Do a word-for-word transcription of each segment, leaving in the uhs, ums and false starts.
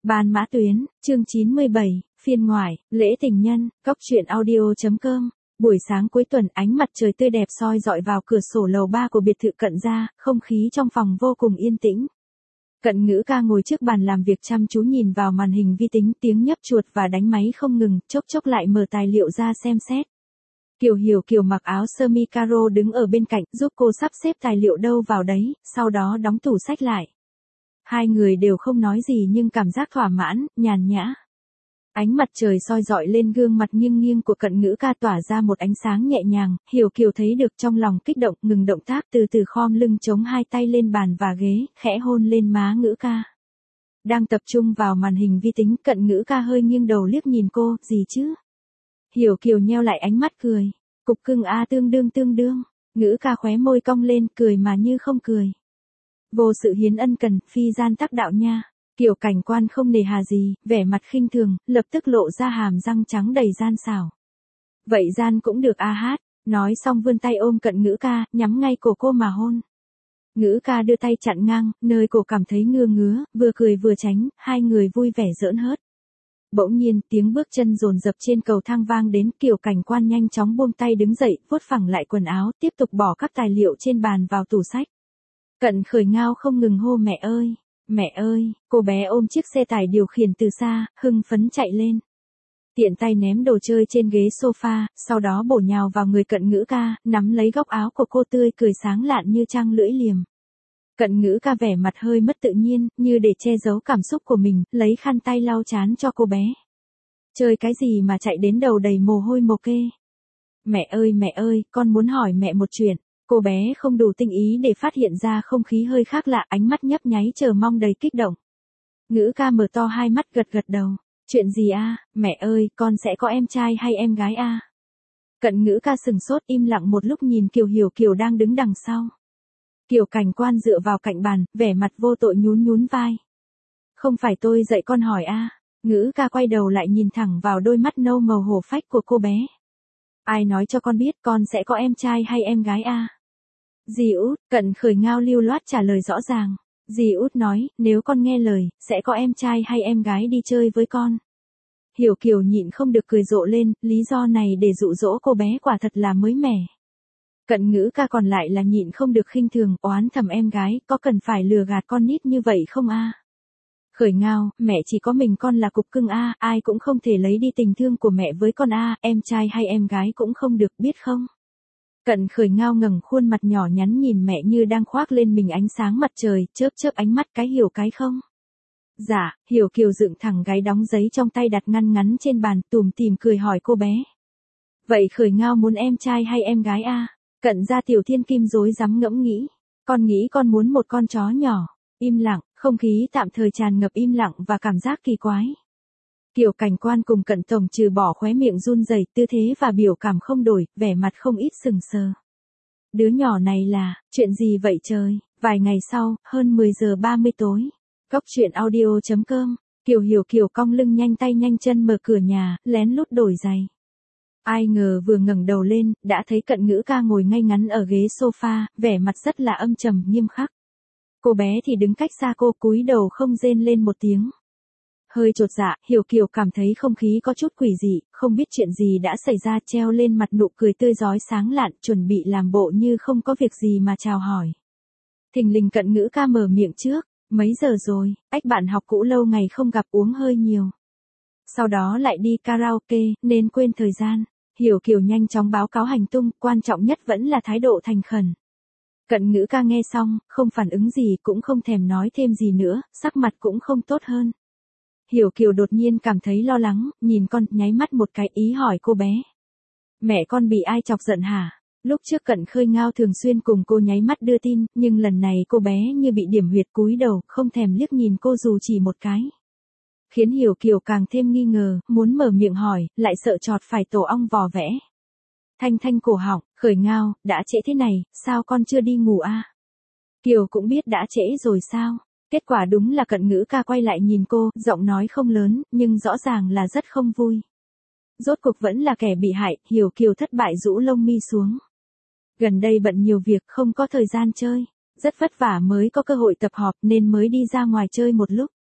Ban Mã Tuyến, chương chín mươi bảy, phiên ngoại, lễ tình nhân, góc truyện audio.com. Buổi sáng cuối tuần, ánh mặt trời tươi đẹp soi dọi vào cửa sổ lầu ba của biệt thự Cận gia, không khí trong phòng vô cùng yên tĩnh. Cận Ngữ Ca ngồi trước bàn làm việc chăm chú nhìn vào màn hình vi tính, tiếng nhấp chuột và đánh máy không ngừng, chốc chốc lại mở tài liệu ra xem xét. Kiều Hiểu Kiều mặc áo sơ mi caro đứng ở bên cạnh, giúp cô sắp xếp tài liệu đâu vào đấy, sau đó đóng tủ sách lại. Hai người đều không nói gì nhưng cảm giác thỏa mãn, nhàn nhã. Ánh mặt trời soi dọi lên gương mặt nghiêng nghiêng của Cận Ngữ Ca tỏa ra một ánh sáng nhẹ nhàng, Hiểu Kiều thấy được trong lòng kích động, ngừng động tác, từ từ khom lưng chống hai tay lên bàn và ghế, khẽ hôn lên má Ngữ Ca. Đang tập trung vào màn hình vi tính, Cận Ngữ Ca hơi nghiêng đầu liếc nhìn cô, gì chứ? Hiểu Kiều nheo lại ánh mắt cười, cục cưng a tương đương tương đương, Ngữ Ca khóe môi cong lên, cười mà như không cười. Vô sự hiến ân cần, phi gian tác đạo nha. Kiều Cảnh Quan không nề hà gì, vẻ mặt khinh thường, lập tức lộ ra hàm răng trắng đầy gian xảo. Vậy gian cũng được a hát, nói xong vươn tay ôm Cận Ngữ Ca, nhắm ngay cổ cô mà hôn. Ngữ Ca đưa tay chặn ngang, nơi cổ cảm thấy ngứa ngứa, vừa cười vừa tránh, hai người vui vẻ giỡn hớt. Bỗng nhiên, tiếng bước chân dồn dập trên cầu thang vang đến, Kiều Cảnh Quan nhanh chóng buông tay đứng dậy, vuốt phẳng lại quần áo, tiếp tục bỏ các tài liệu trên bàn vào tủ sách. Cận Khởi Ngao không ngừng hô mẹ ơi, mẹ ơi, cô bé ôm chiếc xe tải điều khiển từ xa, hưng phấn chạy lên. Tiện tay ném đồ chơi trên ghế sofa, sau đó bổ nhào vào người Cận Ngữ Ca, nắm lấy góc áo của cô tươi cười sáng lạn như trăng lưỡi liềm. Cận Ngữ Ca vẻ mặt hơi mất tự nhiên, như để che giấu cảm xúc của mình, lấy khăn tay lau trán cho cô bé. Chơi cái gì mà chạy đến đầu đầy mồ hôi mồ kê. Mẹ ơi mẹ ơi, con muốn hỏi mẹ một chuyện. Cô bé không đủ tinh ý để phát hiện ra không khí hơi khác lạ, ánh mắt nhấp nháy chờ mong đầy kích động. Ngữ Ca mở to hai mắt gật gật đầu. Chuyện gì a, mẹ ơi, con sẽ có em trai hay em gái a? Cận Ngữ Ca sừng sốt im lặng một lúc nhìn Kiều Hiểu Kiều đang đứng đằng sau. Kiều Cảnh Quan dựa vào cạnh bàn, vẻ mặt vô tội nhún nhún vai. Không phải tôi dạy con hỏi a. Ngữ Ca quay đầu lại nhìn thẳng vào đôi mắt nâu màu hổ phách của cô bé. Ai nói cho con biết con sẽ có em trai hay em gái a? Dì Út, Cận Khởi Ngao lưu loát trả lời rõ ràng. Dì Út nói, nếu con nghe lời, sẽ có em trai hay em gái đi chơi với con. Hiểu Kiều nhịn không được cười rộ lên, lý do này để dụ dỗ cô bé quả thật là mới mẻ. Cận Ngữ Ca còn lại là nhịn không được khinh thường, oán thầm em gái, có cần phải lừa gạt con nít như vậy không a? Khởi Ngao, mẹ chỉ có mình con là cục cưng a, ai cũng không thể lấy đi tình thương của mẹ với con a, em trai hay em gái cũng không được, biết không? Cận Khởi Ngao ngẩng khuôn mặt nhỏ nhắn nhìn mẹ như đang khoác lên mình ánh sáng mặt trời, chớp chớp ánh mắt cái hiểu cái không. Dạ, Hiểu Kiều dựng thẳng gáy đóng giấy trong tay đặt ngăn ngắn trên bàn, tủm tỉm cười hỏi cô bé. Vậy Khởi Ngao muốn em trai hay em gái a? Cận gia Tiểu Thiên Kim rối rắm ngẫm nghĩ. Con nghĩ con muốn một con chó nhỏ. Im lặng, không khí tạm thời tràn ngập im lặng và cảm giác kỳ quái. Kiều Cảnh Quan cùng Cận Tổng trừ bỏ khóe miệng run rẩy, tư thế và biểu cảm không đổi, vẻ mặt không ít sừng sờ. Đứa nhỏ này là, chuyện gì vậy trời? Vài ngày sau, hơn mười giờ ba mươi tối. Góc truyện audio.com, Kiều Hiểu Kiều cong lưng nhanh tay nhanh chân mở cửa nhà, lén lút đổi giày. Ai ngờ vừa ngẩng đầu lên, đã thấy Cận Ngữ Ca ngồi ngay ngắn ở ghế sofa, vẻ mặt rất là âm trầm, nghiêm khắc. Cô bé thì đứng cách xa cô, cúi đầu không rên lên một tiếng. Hơi chột dạ, Hiểu Kiều cảm thấy không khí có chút quỷ dị, không biết chuyện gì đã xảy ra, treo lên mặt nụ cười tươi rói sáng lạn, chuẩn bị làm bộ như không có việc gì mà chào hỏi. Thình lình Cận Ngữ Ca mở miệng trước, mấy giờ rồi, ách bạn học cũ lâu ngày không gặp uống hơi nhiều. Sau đó lại đi karaoke, nên quên thời gian. Hiểu Kiều nhanh chóng báo cáo hành tung, quan trọng nhất vẫn là thái độ thành khẩn. Cận Ngữ Ca nghe xong, không phản ứng gì cũng không thèm nói thêm gì nữa, sắc mặt cũng không tốt hơn. Hiểu Kiều đột nhiên cảm thấy lo lắng, nhìn con, nháy mắt một cái, ý hỏi cô bé. Mẹ con bị ai chọc giận hả? Lúc trước Cận Khởi Ngao thường xuyên cùng cô nháy mắt đưa tin, nhưng lần này cô bé như bị điểm huyệt, cúi đầu, không thèm liếc nhìn cô dù chỉ một cái. Khiến Hiểu Kiều càng thêm nghi ngờ, muốn mở miệng hỏi, lại sợ chọt phải tổ ong vò vẽ. Thanh thanh cổ họng, Khởi Ngao, đã trễ thế này, sao con chưa đi ngủ a? Kiều cũng biết đã trễ rồi sao? Kết quả đúng là Cận Ngữ Ca quay lại nhìn cô, giọng nói không lớn, nhưng rõ ràng là rất không vui. Rốt cuộc vẫn là kẻ bị hại, Hiểu Kiều thất bại rũ lông mi xuống. Gần đây bận nhiều việc, không có thời gian chơi. Rất vất vả mới có cơ hội tập họp nên mới đi ra ngoài chơi một lúc.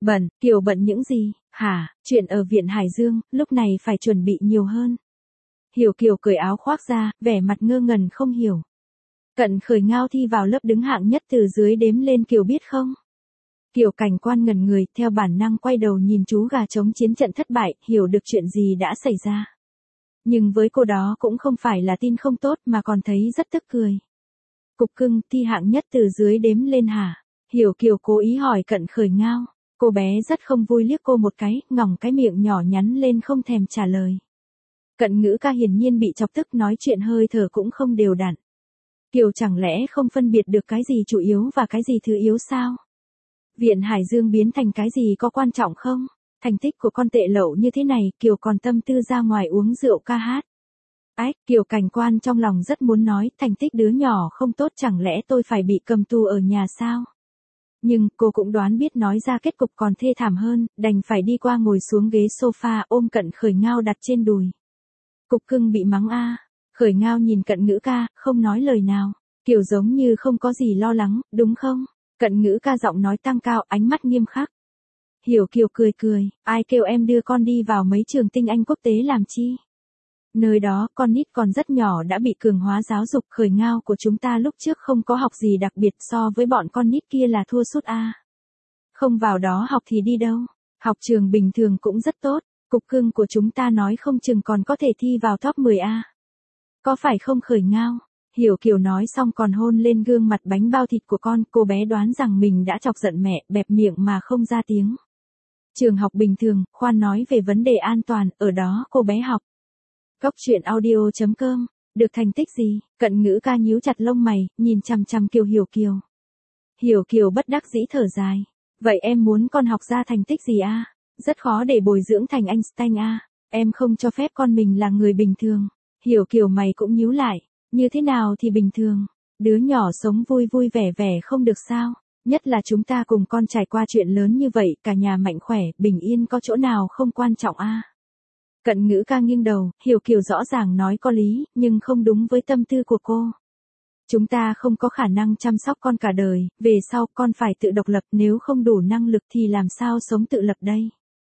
Bận, Kiều bận những gì, hả, chuyện ở viện Hải Dương, lúc này phải chuẩn bị nhiều hơn. Hiểu Kiều cởi áo khoác ra, vẻ mặt ngơ ngẩn không hiểu. Cận Khởi Ngao thi vào lớp đứng hạng nhất từ dưới đếm lên Kiều biết không? Kiều Cảnh Quan ngẩn người, theo bản năng quay đầu nhìn chú gà trống chiến trận thất bại, hiểu được chuyện gì đã xảy ra. Nhưng với cô đó cũng không phải là tin không tốt mà còn thấy rất tức cười. Cục cưng, thi hạng nhất từ dưới đếm lên hả? Hiểu Kiều cố ý hỏi Cận Khởi Ngao. Cô bé rất không vui liếc cô một cái, ngỏng cái miệng nhỏ nhắn lên không thèm trả lời. Cận Ngữ Ca hiển nhiên bị chọc tức, nói chuyện hơi thở cũng không đều đặn. Kiều chẳng lẽ không phân biệt được cái gì chủ yếu và cái gì thứ yếu sao? Viện Hải Dương biến thành cái gì có quan trọng không? Thành tích của con tệ lậu như thế này, Kiều còn tâm tư ra ngoài uống rượu ca hát. Ách, Kiều Cảnh Quan trong lòng rất muốn nói, thành tích đứa nhỏ không tốt, chẳng lẽ tôi phải bị cầm tù ở nhà sao? Nhưng, cô cũng đoán biết nói ra kết cục còn thê thảm hơn, đành phải đi qua ngồi xuống ghế sofa ôm Cận Khởi Ngao đặt trên đùi. Cục cưng bị mắng a. Khởi Ngao nhìn Cận Ngữ Ca, không nói lời nào. Kiểu giống như không có gì lo lắng, đúng không? Cận Ngữ Ca giọng nói tăng cao, ánh mắt nghiêm khắc. Hiểu Kiều cười cười, ai kêu em đưa con đi vào mấy trường tinh anh quốc tế làm chi? Nơi đó, con nít còn rất nhỏ đã bị cường hóa giáo dục. Khởi Ngao của chúng ta lúc trước không có học gì đặc biệt, so với bọn con nít kia là thua sút a. Không vào đó học thì đi đâu? Học trường bình thường cũng rất tốt, cục cưng của chúng ta nói không chừng còn có thể thi vào top mười a. Có phải không Khởi Ngao? Hiểu Kiều nói xong còn hôn lên gương mặt bánh bao thịt của con, cô bé đoán rằng mình đã chọc giận mẹ, bẹp miệng mà không ra tiếng. Trường học bình thường, khoan nói về vấn đề an toàn, ở đó cô bé học. Góc truyện audio chấm com, được thành tích gì? Cận Ngữ Ca nhíu chặt lông mày, nhìn chằm chằm Kiều Hiểu Kiều. Hiểu Kiều bất đắc dĩ thở dài. Vậy em muốn con học ra thành tích gì a? Rất khó để bồi dưỡng thành Einstein a. Em không cho phép con mình là người bình thường. Hiểu Kiều mày cũng nhíu lại. Như thế nào thì bình thường? Đứa nhỏ sống vui vui vẻ vẻ không được sao? Nhất là chúng ta cùng con trải qua chuyện lớn như vậy, cả nhà mạnh khỏe, bình yên, có chỗ nào không quan trọng a? Cận Ngữ Ca nghiêng đầu, Hiểu Kiều rõ ràng nói có lý, nhưng không đúng với tâm tư của cô. Chúng ta không có khả năng chăm sóc con cả đời, về sau con phải tự độc lập, nếu không đủ năng lực thì làm sao sống tự lập đây?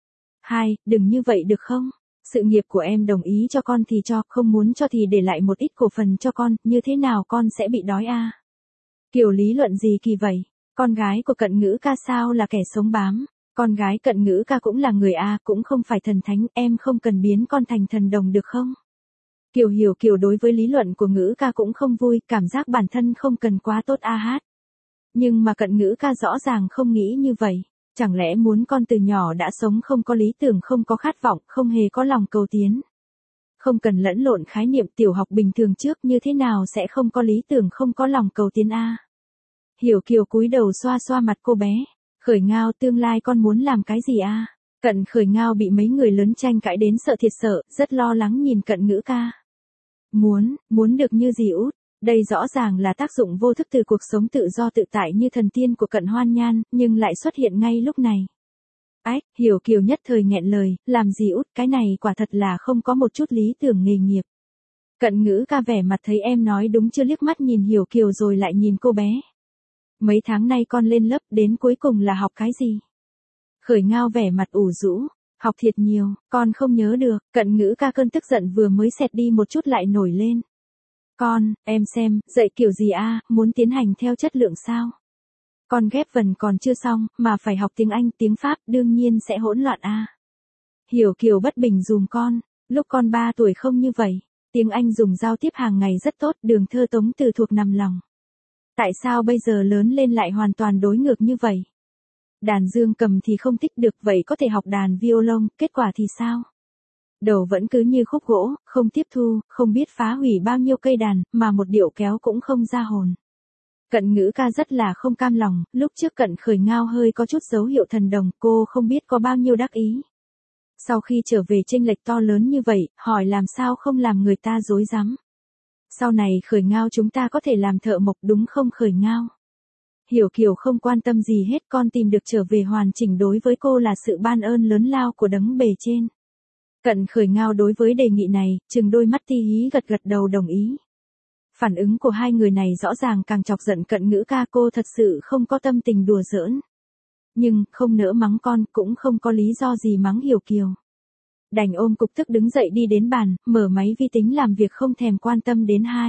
Hai, đừng như vậy được không? Sự nghiệp của em đồng ý cho con thì cho, không muốn cho thì để lại một ít cổ phần cho con, như thế nào con sẽ bị đói a? Kiều lý luận gì kỳ vậy? Con gái của Cận Ngữ Ca sao là kẻ sống bám? Con gái Cận Ngữ Ca cũng là người a, cũng không phải thần thánh, em không cần biến con thành thần đồng được không? Kiều Hiểu Kiều đối với lý luận của Ngữ Ca cũng không vui, cảm giác bản thân không cần quá tốt a hát. Nhưng mà Cận Ngữ Ca rõ ràng không nghĩ như vậy. Chẳng lẽ muốn con từ nhỏ đã sống không có lý tưởng, không có khát vọng, không hề có lòng cầu tiến? Không cần lẫn lộn khái niệm, tiểu học bình thường trước, như thế nào sẽ không có lý tưởng, không có lòng cầu tiến a? Hiểu Kiều cúi đầu xoa xoa mặt cô bé. Khởi Ngao, tương lai con muốn làm cái gì a? Cận Khởi Ngao bị mấy người lớn tranh cãi đến sợ thiệt sợ, rất lo lắng nhìn Cận Ngữ Ca. Muốn, muốn được như gì út? Đây rõ ràng là tác dụng vô thức từ cuộc sống tự do tự tại như thần tiên của Cận Hoan Nhan, nhưng lại xuất hiện ngay lúc này. Ách, Hiểu Kiều nhất thời nghẹn lời, làm gì út, cái này quả thật là không có một chút lý tưởng nghề nghiệp. Cận Ngữ Ca vẻ mặt thấy em nói đúng chưa, liếc mắt nhìn Hiểu Kiều rồi lại nhìn cô bé. Mấy tháng nay con lên lớp, đến cuối cùng là học cái gì? Khởi Ngao vẻ mặt ủ rũ, học thiệt nhiều, con không nhớ được. Cận Ngữ Ca cơn tức giận vừa mới xẹt đi một chút lại nổi lên. Con, em xem, dạy kiểu gì a, muốn tiến hành theo chất lượng sao? Con ghép vần còn chưa xong, mà phải học tiếng Anh, tiếng Pháp, đương nhiên sẽ hỗn loạn a. Hiểu Kiều bất bình dùm con, lúc con ba tuổi không như vậy, tiếng Anh dùng giao tiếp hàng ngày rất tốt, đường thơ tống từ thuộc nằm lòng. Tại sao bây giờ lớn lên lại hoàn toàn đối ngược như vậy? Đàn dương cầm thì không thích được, vậy có thể học đàn violon, kết quả thì sao? Đầu vẫn cứ như khúc gỗ, không tiếp thu, không biết phá hủy bao nhiêu cây đàn, mà một điệu kéo cũng không ra hồn. Cận Ngữ Ca rất là không cam lòng, lúc trước Cận Khởi Ngao hơi có chút dấu hiệu thần đồng, cô không biết có bao nhiêu đắc ý. Sau khi trở về chênh lệch to lớn như vậy, hỏi làm sao không làm người ta rối rắm. Sau này Khởi Ngao chúng ta có thể làm thợ mộc đúng không Khởi Ngao? Hiểu Kiều không quan tâm gì hết, con tìm được trở về hoàn chỉnh đối với cô là sự ban ơn lớn lao của đấng bề trên. Cận Khởi Ngao đối với đề nghị này, chừng đôi mắt ti hí gật gật đầu đồng ý. Phản ứng của hai người này rõ ràng càng chọc giận Cận Ngữ Ca, cô thật sự không có tâm tình đùa giỡn. nhưng không nỡ mắng con, cũng không có lý do gì mắng Hiểu Kiều. Đành ôm cục tức đứng dậy đi đến bàn, mở máy vi tính làm việc không thèm quan tâm đến hai.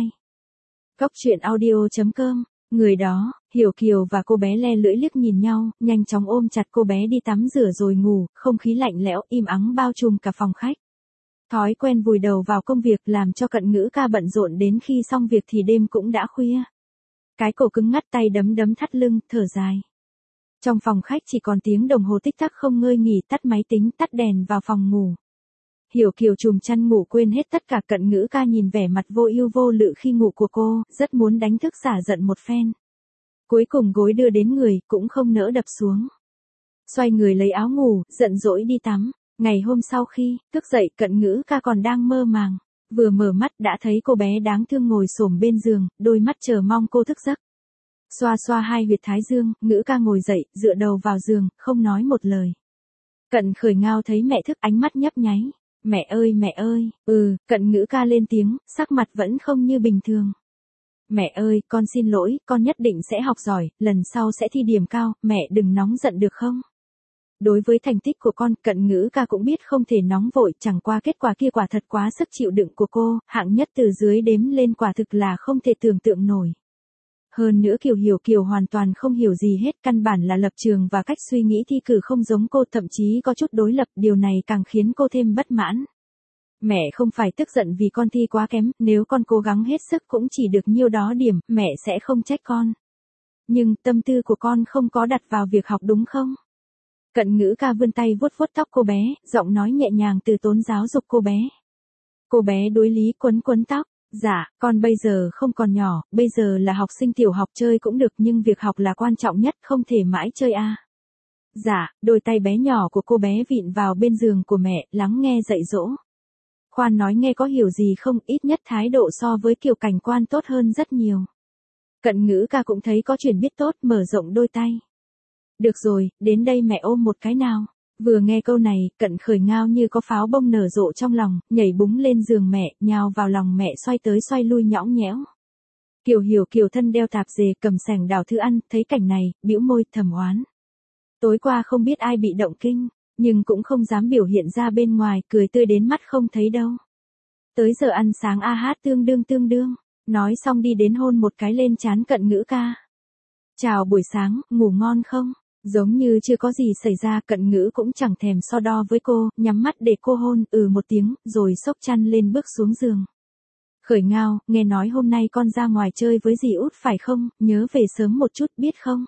Góc truyện audio chấm com, người đó, Hiểu Kiều và cô bé le lưỡi liếc nhìn nhau, nhanh chóng ôm chặt cô bé đi tắm rửa rồi ngủ, không khí lạnh lẽo im ắng bao trùm cả phòng khách. Thói quen vùi đầu vào công việc làm cho Cận Ngữ Ca bận rộn đến khi xong việc thì đêm cũng đã khuya. Cái cổ cứng ngắt tay đấm đấm thắt lưng, thở dài. Trong phòng khách chỉ còn tiếng đồng hồ tích tắc không ngơi nghỉ, tắt máy tính, tắt đèn vào phòng ngủ. Hiểu Kiều trùm chăn ngủ quên hết tất cả. Cận Ngữ Ca nhìn vẻ mặt vô ưu vô lự khi ngủ của cô, rất muốn đánh thức xả giận một phen. Cuối cùng gối đưa đến người, cũng không nỡ đập xuống. Xoay người lấy áo ngủ, giận dỗi đi tắm. Ngày hôm sau khi thức dậy, Cận Ngữ Ca còn đang mơ màng. Vừa mở mắt đã thấy cô bé đáng thương ngồi xổm bên giường, đôi mắt chờ mong cô thức giấc. Xoa xoa hai huyệt thái dương, Ngữ Ca ngồi dậy, dựa đầu vào giường, không nói một lời. Cận Khởi Ngao thấy mẹ thức, ánh mắt nhấp nháy. Mẹ ơi mẹ ơi, ừ, Cận Ngữ Ca lên tiếng, sắc mặt vẫn không như bình thường. Mẹ ơi, con xin lỗi, con nhất định sẽ học giỏi, lần sau sẽ thi điểm cao, mẹ đừng nóng giận được không? Đối với thành tích của con, Cận Ngữ Ca cũng biết không thể nóng vội, chẳng qua kết quả kia quả thật quá sức chịu đựng của cô, hạng nhất từ dưới đếm lên quả thực là không thể tưởng tượng nổi. Hơn nữa Kiều Hiểu Kiều hoàn toàn không hiểu gì hết, căn bản là lập trường và cách suy nghĩ thi cử không giống cô, thậm chí có chút đối lập, điều này càng khiến cô thêm bất mãn. Mẹ không phải tức giận vì con thi quá kém, nếu con cố gắng hết sức cũng chỉ được nhiêu đó điểm, mẹ sẽ không trách con. Nhưng tâm tư của con không có đặt vào việc học đúng không? Cận Ngữ Ca vươn tay vuốt vuốt tóc cô bé, giọng nói nhẹ nhàng từ tốn giáo dục cô bé. Cô bé đối lý quấn quấn tóc. Dạ, con bây giờ không còn nhỏ, bây giờ là học sinh tiểu học, chơi cũng được nhưng việc học là quan trọng nhất, không thể mãi chơi a. À. Dạ, đôi tay bé nhỏ của cô bé vịn vào bên giường của mẹ, lắng nghe dạy dỗ. Khoan nói nghe có hiểu gì không, ít nhất thái độ so với Kiều Cảnh Quan tốt hơn rất nhiều. Cận Ngữ Ca cũng thấy có chuyển biết tốt, mở rộng đôi tay. Được rồi, đến đây mẹ ôm một cái nào. Vừa nghe câu này, Cận Khởi Ngao như có pháo bông nở rộ trong lòng, nhảy búng lên giường mẹ, nhào vào lòng mẹ, xoay tới xoay lui nhõng nhẽo. Kiều Hiểu Kiều thân đeo tạp dề, cầm sẻng đào thứ ăn, thấy cảnh này, bĩu môi thầm oán. Tối qua không biết ai bị động kinh, nhưng cũng không dám biểu hiện ra bên ngoài, cười tươi đến mắt không thấy đâu. Tới giờ ăn sáng a hát tương đương tương đương, nói xong đi đến hôn một cái lên trán Cận Ngữ Ca. Chào buổi sáng, ngủ ngon không? Giống như chưa có gì xảy ra, Cận Ngữ cũng chẳng thèm so đo với cô, nhắm mắt để cô hôn, ừ một tiếng, rồi xốc chăn lên bước xuống giường. Khởi Ngao, nghe nói hôm nay con ra ngoài chơi với dì út phải không, nhớ về sớm một chút biết không?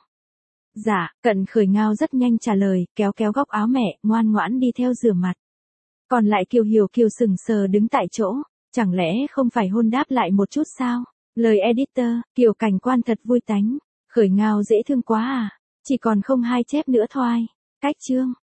Dạ, Cận Khởi Ngao rất nhanh trả lời, kéo kéo góc áo mẹ, ngoan ngoãn đi theo rửa mặt. Còn lại Kiều Hiểu Kiều sững sờ đứng tại chỗ, chẳng lẽ không phải hôn đáp lại một chút sao? Lời editor, Kiều Cảnh Quan thật vui tánh. Khởi Ngao dễ thương quá à, chỉ còn không hai chép nữa thôi. Cách chương